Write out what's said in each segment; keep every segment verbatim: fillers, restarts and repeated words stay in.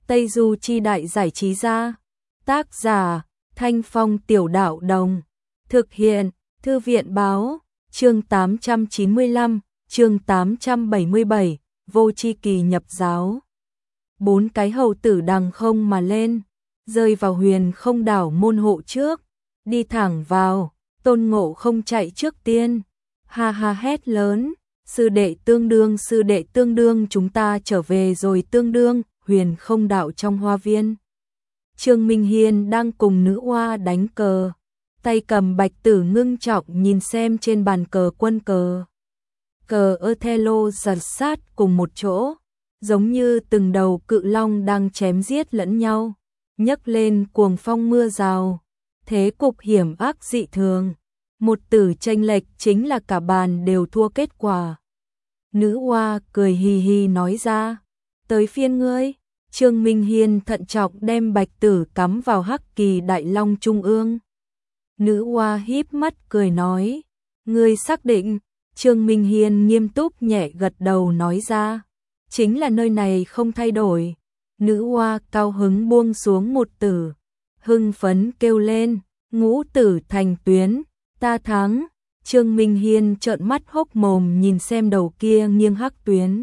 Tây Du Chi Đại Giải Trí Gia. Tác giả Thanh Phong Tiểu Đạo Đồng. Thực hiện Thư viện Báo. Chương tám trăm chín mươi lăm, chương tám trăm bảy mươi bảy, Vô Chi Kỳ nhập giáo. Bốn cái hầu tử đằng không mà lên, rơi vào huyền không đảo môn hộ trước, đi thẳng vào. Tôn Ngộ Không chạy trước tiên, ha ha hét lớn, sư đệ tương đương, sư đệ tương đương, chúng ta trở về rồi tương đương. Huyền không đạo trong hoa viên, Trương Minh Hiên đang cùng nữ oa đánh cờ, tay cầm bạch tử ngưng trọng nhìn xem trên bàn cờ quân cờ. Cờ Othello giật sát cùng một chỗ, giống như từng đầu cự long đang chém giết lẫn nhau, nhấc lên cuồng phong mưa rào, thế cục hiểm ác dị thường. Một tử chênh lệch chính là cả bàn đều thua kết quả. Nữ oa cười hì hì nói ra, tới phiên ngươi. Trương Minh Hiên thận trọng đem bạch tử cắm vào hắc kỳ đại long trung ương. Nữ oa híp mắt cười nói, ngươi xác định? Trương Minh Hiên nghiêm túc nhẹ gật đầu nói ra, chính là nơi này không thay đổi. Nữ oa cao hứng buông xuống một tử, hưng phấn kêu lên, ngũ tử thành tuyến, ta thắng. Trương Minh Hiên trợn mắt hốc mồm nhìn xem đầu kia nghiêng hắc tuyến.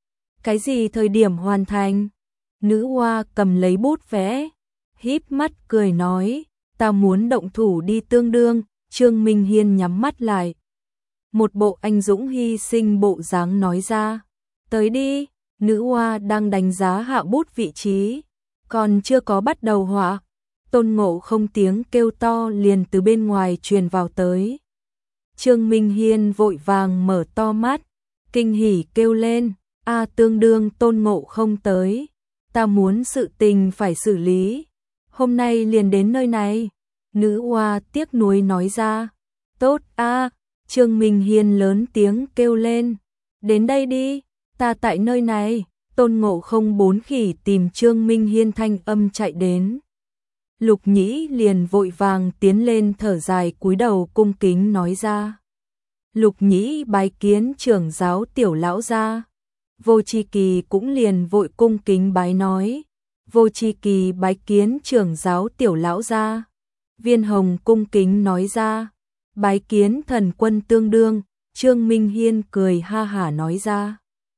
Cái gì thời điểm hoàn thành? Nữ oa cầm lấy bút vẽ, híp mắt cười nói, ta muốn động thủ đi tương đương. Trương Minh Hiên nhắm mắt lại, một bộ anh dũng hy sinh bộ dáng nói ra, tới đi. Nữ oa đang đánh giá hạ bút vị trí, còn chưa có bắt đầu họa, Tôn Ngộ Không tiếng kêu to liền từ bên ngoài truyền vào tới. Trương Minh Hiên vội vàng mở to mắt, kinh hỉ kêu lên, a tương đương Tôn Ngộ Không tới, ta muốn sự tình phải xử lý, hôm nay liền đến nơi này. Nữ oa tiếc nuối nói ra, tốt a. Trương Minh Hiên lớn tiếng kêu lên, đến đây đi, ta tại nơi này. Tôn Ngộ Không bốn khỉ tìm Trương Minh Hiên thanh âm chạy đến. Lục Nhĩ liền vội vàng tiến lên thở dài cúi đầu cung kính nói ra, Lục Nhĩ bái kiến trưởng giáo tiểu lão gia. Vô Chi Kỳ cũng liền vội cung kính bái nói, Vô Chi Kỳ bái kiến trưởng giáo tiểu lão gia. Viên Hồng cung kính nói ra, bái kiến thần quân tương đương. Trương Minh Hiên cười ha hả nói ra,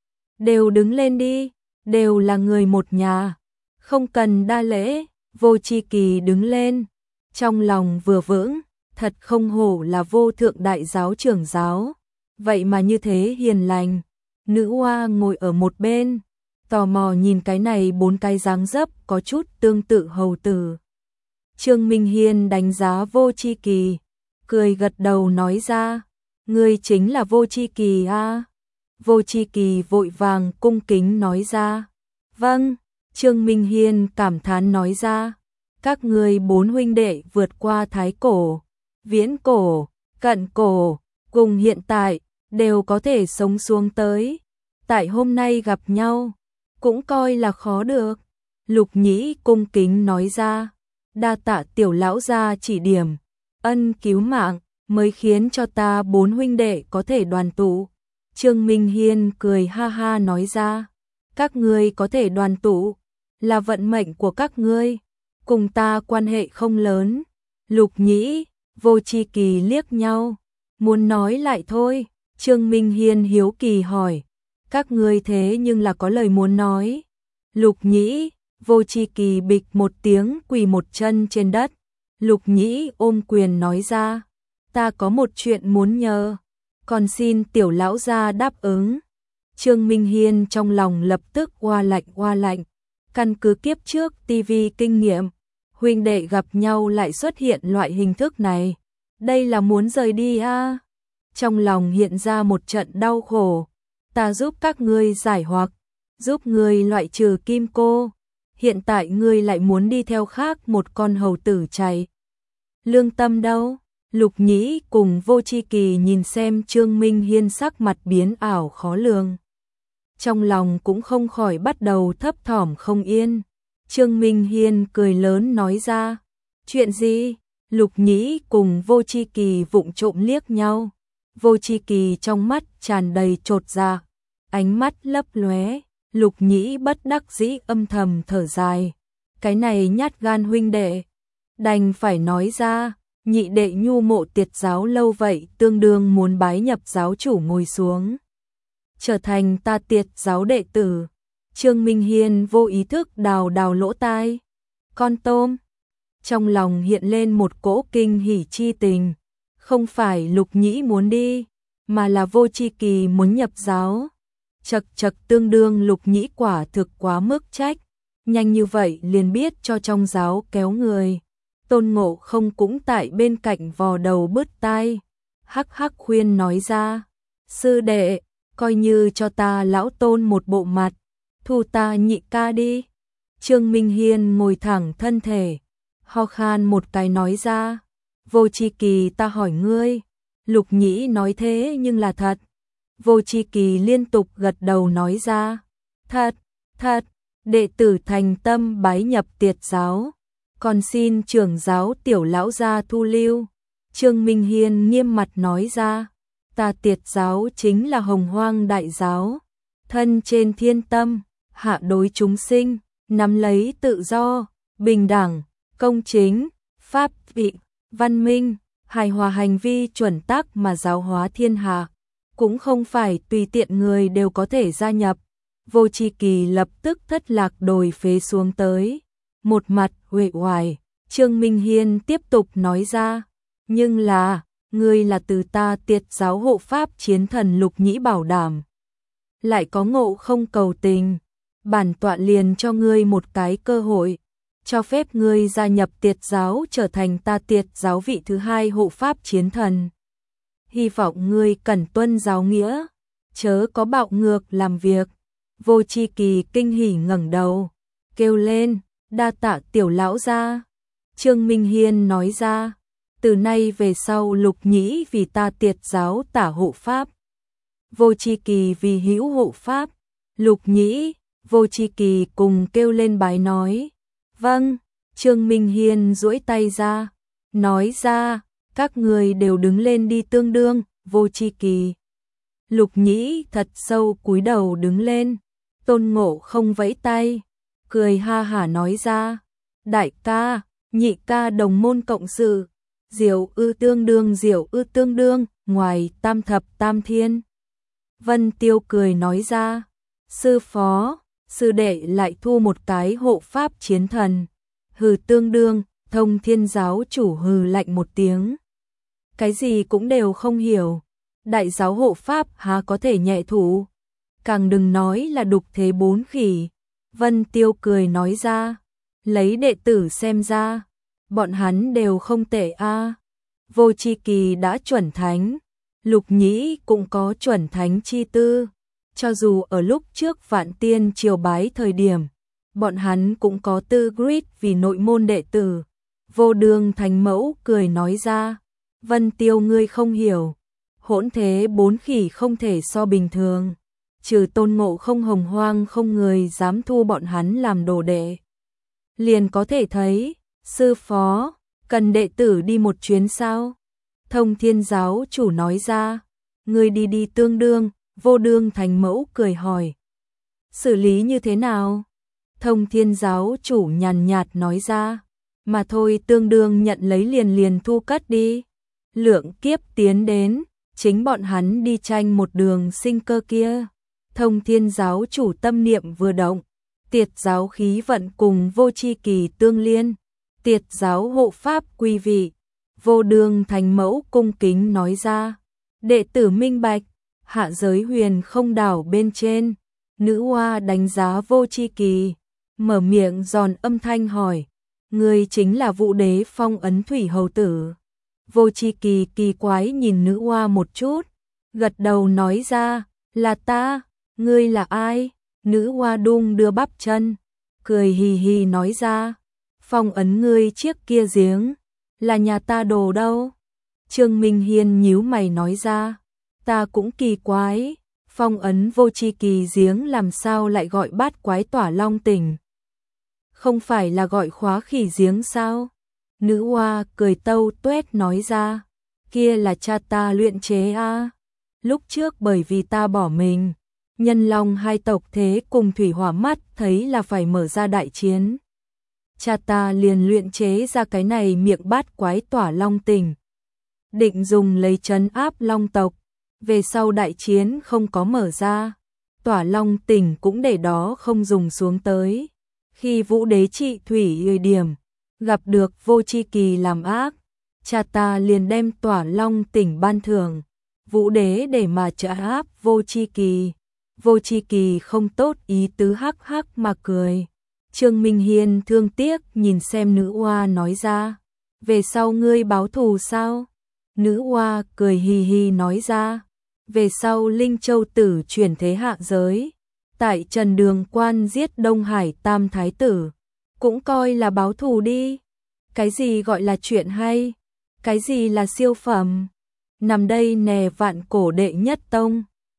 đều đứng lên đi, đều là người một nhà, không cần đa lễ. Vô Chi Kỳ đứng lên, trong lòng vừa vững, thật không hổ là vô thượng đại giáo trưởng giáo, vậy mà như thế hiền lành. Nữ oa ngồi ở một bên, tò mò nhìn cái này bốn cái dáng dấp có chút tương tự hầu tử. Trương Minh Hiên đánh giá Vô Chi Kỳ, cười gật đầu nói ra, ngươi chính là Vô Chi Kỳ a? Vô Chi Kỳ vội vàng cung kính nói ra, vâng. Trương Minh Hiên cảm thán nói ra, các ngươi bốn huynh đệ vượt qua thái cổ, viễn cổ, cận cổ, cùng hiện tại, đều có thể sống xuống tới. Tại hôm nay gặp nhau, cũng coi là khó được. Lục Nhĩ cung kính nói ra, đa tạ tiểu lão gia chỉ điểm, ân cứu mạng, mới khiến cho ta bốn huynh đệ có thể đoàn tụ. Trương Minh Hiên cười ha ha nói ra, các ngươi có thể đoàn tụ, là vận mệnh của các ngươi, cùng ta quan hệ không lớn. Lục Nhĩ, Vô Chi Kỳ liếc nhau, muốn nói lại thôi. Trương Minh Hiên hiếu kỳ hỏi, các ngươi thế nhưng là có lời muốn nói. Lục Nhĩ, Vô Chi Kỳ bịch một tiếng quỳ một chân trên đất. Lục Nhĩ ôm quyền nói ra, ta có một chuyện muốn nhờ, còn xin tiểu lão gia đáp ứng. Trương Minh Hiên trong lòng lập tức oa lạnh oa lạnh, căn cứ kiếp trước ti vi kinh nghiệm, huynh đệ gặp nhau lại xuất hiện loại hình thức này, đây là muốn rời đi a? À? Trong lòng hiện ra một trận đau khổ, ta giúp các ngươi giải hoặc, giúp ngươi loại trừ kim cô, hiện tại ngươi lại muốn đi theo khác một con hầu tử chạy. Lương tâm đâu? Lục Nhĩ cùng Vô Chi Kỳ nhìn xem Trương Minh Hiên sắc mặt biến ảo khó lường, trong lòng cũng không khỏi bắt đầu thấp thỏm không yên. Trương Minh Hiên cười lớn nói ra, chuyện gì? Lục Nhĩ cùng Vô Chi Kỳ vụng trộm liếc nhau. Vô Chi Kỳ trong mắt tràn đầy chột dạ, ánh mắt lấp lóe, Lục Nhĩ bất đắc dĩ âm thầm thở dài. Cái này nhát gan huynh đệ. Đành phải nói ra, nhị đệ nhu mộ tiệt giáo lâu vậy tương đương muốn bái nhập giáo chủ ngồi xuống. Trở thành ta tiệt giáo đệ tử. Trương Minh Hiên vô ý thức đào đào lỗ tai. Con tôm. Trong lòng hiện lên một cỗ kinh hỉ chi tình. Không phải Lục Nhĩ muốn đi, mà là Vô Chi Kỳ muốn nhập giáo. Chật chật tương đương Lục Nhĩ quả thực quá mức trách. Nhanh như vậy liền biết cho trong giáo kéo người. Tôn Ngộ Không cũng tại bên cạnh vò đầu bứt tai. Hắc hắc khuyên nói ra. Sư đệ, coi như cho ta lão Tôn một bộ mặt. Thu ta nhị ca đi. Trương Minh Hiên ngồi thẳng thân thể. Ho khan một cái nói ra. Vô Chi Kỳ ta hỏi ngươi. Lục Nhĩ nói thế nhưng là thật. Vô Chi Kỳ liên tục gật đầu nói ra. Thật, thật, đệ tử thành tâm bái nhập tiệt giáo. Còn xin trưởng giáo tiểu lão gia thu lưu. Trương Minh Hiên nghiêm mặt nói ra. Ta tiệt giáo chính là Hồng Hoang đại giáo. Thân trên thiên tâm, hạ đối chúng sinh, nắm lấy tự do, bình đẳng, công chính, pháp vị, văn minh, hài hòa hành vi chuẩn tắc mà giáo hóa thiên hạ. Cũng không phải tùy tiện người đều có thể gia nhập. Vô Chi Kỳ lập tức thất lạc đồi phế xuống tới. Một mặt uể oải, Trương Minh Hiên tiếp tục nói ra. Nhưng là, ngươi là từ ta tiệt giáo hộ pháp chiến thần Lục Nhĩ bảo đảm. Lại có Ngộ Không cầu tình. Bản tọa liền cho ngươi một cái cơ hội. Cho phép ngươi gia nhập tiệt giáo trở thành ta tiệt giáo vị thứ hai hộ pháp chiến thần. Hy vọng ngươi cần tuân giáo nghĩa, chớ có bạo ngược làm việc. Vô Chi Kỳ kinh hỉ ngẩng đầu, kêu lên, đa tạ tiểu lão gia. Trương Minh Hiên nói ra, từ nay về sau Lục Nhĩ vì ta tiệt giáo tả hộ pháp. Vô Chi Kỳ vì hữu hộ pháp. Lục Nhĩ, Vô Chi Kỳ cùng kêu lên bái nói. Vâng, Trương Minh Hiên duỗi tay ra, nói ra, các người đều đứng lên đi tương đương. Vô Chi Kỳ. Lục Nhĩ thật sâu cúi đầu đứng lên. Tôn Ngộ Không vẫy tay, cười ha hả nói ra, đại ca, nhị ca đồng môn cộng sự, diệu ư tương đương diệu ư tương đương, ngoài tam thập tam thiên. Vân Tiêu cười nói ra, sư phó, sư đệ lại thu một cái hộ pháp chiến thần. Hừ tương đương, Thông Thiên giáo chủ hừ lạnh một tiếng. Cái gì cũng đều không hiểu. Đại giáo hộ pháp há có thể nhẹ thủ. Càng đừng nói là đục thế bốn khỉ. Vân Tiêu cười nói ra. Lấy đệ tử xem ra. Bọn hắn đều không tệ a. Vô Chi Kỳ đã chuẩn thánh. Lục Nhĩ cũng có chuẩn thánh chi tư. Cho dù ở lúc trước Vạn Tiên triều bái thời điểm, bọn hắn cũng có tư grit vì nội môn đệ tử. Vô Đường Thánh Mẫu cười nói ra. Vân Tiêu ngươi không hiểu. Hỗn thế bốn khỉ không thể so bình thường. Trừ Tôn Ngộ Không Hồng Hoang không người dám thu bọn hắn làm đồ đệ. Liền có thể thấy, sư phó, cần đệ tử đi một chuyến sao? Thông Thiên giáo chủ nói ra. Ngươi đi đi tương đương. Vô Đường Thánh Mẫu cười hỏi. Xử lý như thế nào? Thông Thiên giáo chủ nhàn nhạt nói ra. Mà thôi tương đương nhận lấy liền liền thu cất đi. Lượng kiếp tiến đến, chính bọn hắn đi tranh một đường sinh cơ kia. Thông Thiên giáo chủ tâm niệm vừa động, tiệt giáo khí vận cùng Vô Chi Kỳ tương liên, tiệt giáo hộ pháp quy vị. Vô Đường Thánh Mẫu cung kính nói ra, đệ tử minh bạch. Hạ giới huyền không đảo bên trên, nữ hoa đánh giá Vô Chi Kỳ, mở miệng giòn âm thanh hỏi, ngươi chính là Vũ Đế phong ấn thủy hầu tử. Vô Chi Kỳ kỳ quái nhìn nữ hoa một chút, gật đầu nói ra, là ta. Ngươi là ai? Nữ hoa đung đưa bắp chân, cười hì hì nói ra, phong ấn ngươi chiếc kia giếng, là nhà ta đồ đâu? Trương Minh Hiên nhíu mày nói ra, ta cũng kỳ quái, phong ấn Vô Chi Kỳ giếng làm sao lại gọi bát quái tỏa long tỉnh? Không phải là gọi khóa khỉ giếng sao? Nữ hoa cười tâu tuét nói ra, kia là cha ta luyện chế a. Lúc trước bởi vì ta bỏ mình, Nhân Long hai tộc thế cùng thủy hỏa mắt thấy là phải mở ra đại chiến. Cha ta liền luyện chế ra cái này miệng bát quái tỏa long tỉnh, định dùng lấy trấn áp long tộc, về sau đại chiến không có mở ra, tỏa long tỉnh cũng để đó không dùng xuống tới. Khi Vũ Đế trị thủy thời điểm, gặp được Vô Chi Kỳ làm ác, cha ta liền đem tỏa long tỉnh ban thưởng Vũ Đế để mà trợ áp Vô Chi Kỳ. Vô Chi Kỳ không tốt ý tứ hắc hắc mà cười. Trương Minh Hiên thương tiếc nhìn xem nữ oa nói ra, về sau ngươi báo thù sao? Nữ oa cười hì hì nói ra, về sau Linh Châu Tử chuyển thế hạ giới, tại Trần Đường Quan giết Đông Hải Tam Thái Tử, cũng coi là báo thù đi. Cái gì gọi là chuyện hay? Cái gì là siêu phẩm? Nằm đây nè vạn cổ đệ nhất tông.